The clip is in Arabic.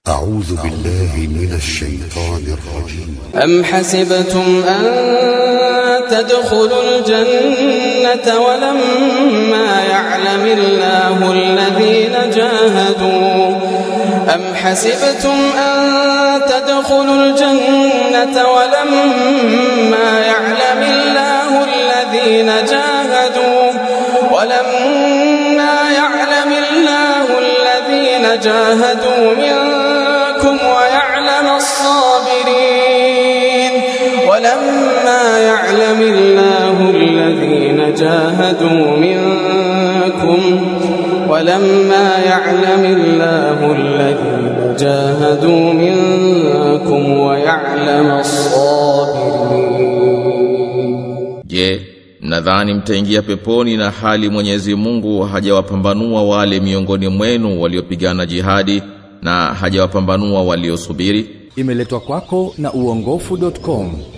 أعوذ بالله من الشيطان الرجيم. أم حسبتم أن تدخلوا الجنة ولما يعلم الله الذين جاهدوا أم حسبتم أن تدخلوا الجنة ولما يعلم الله الذين جاهدوا منكم ويعلم الصابرين ولما يعلم الله الذين جاهدوا منكم ويعلم الصابرين. Je, nadhani mtaingia peponi na hali Mwenyezi Mungu hajawapambanua wale miongoni mwenu waliopigana jihadi na hajawapambanua waliosubiri? Imeletwa kwako na uongofu.com.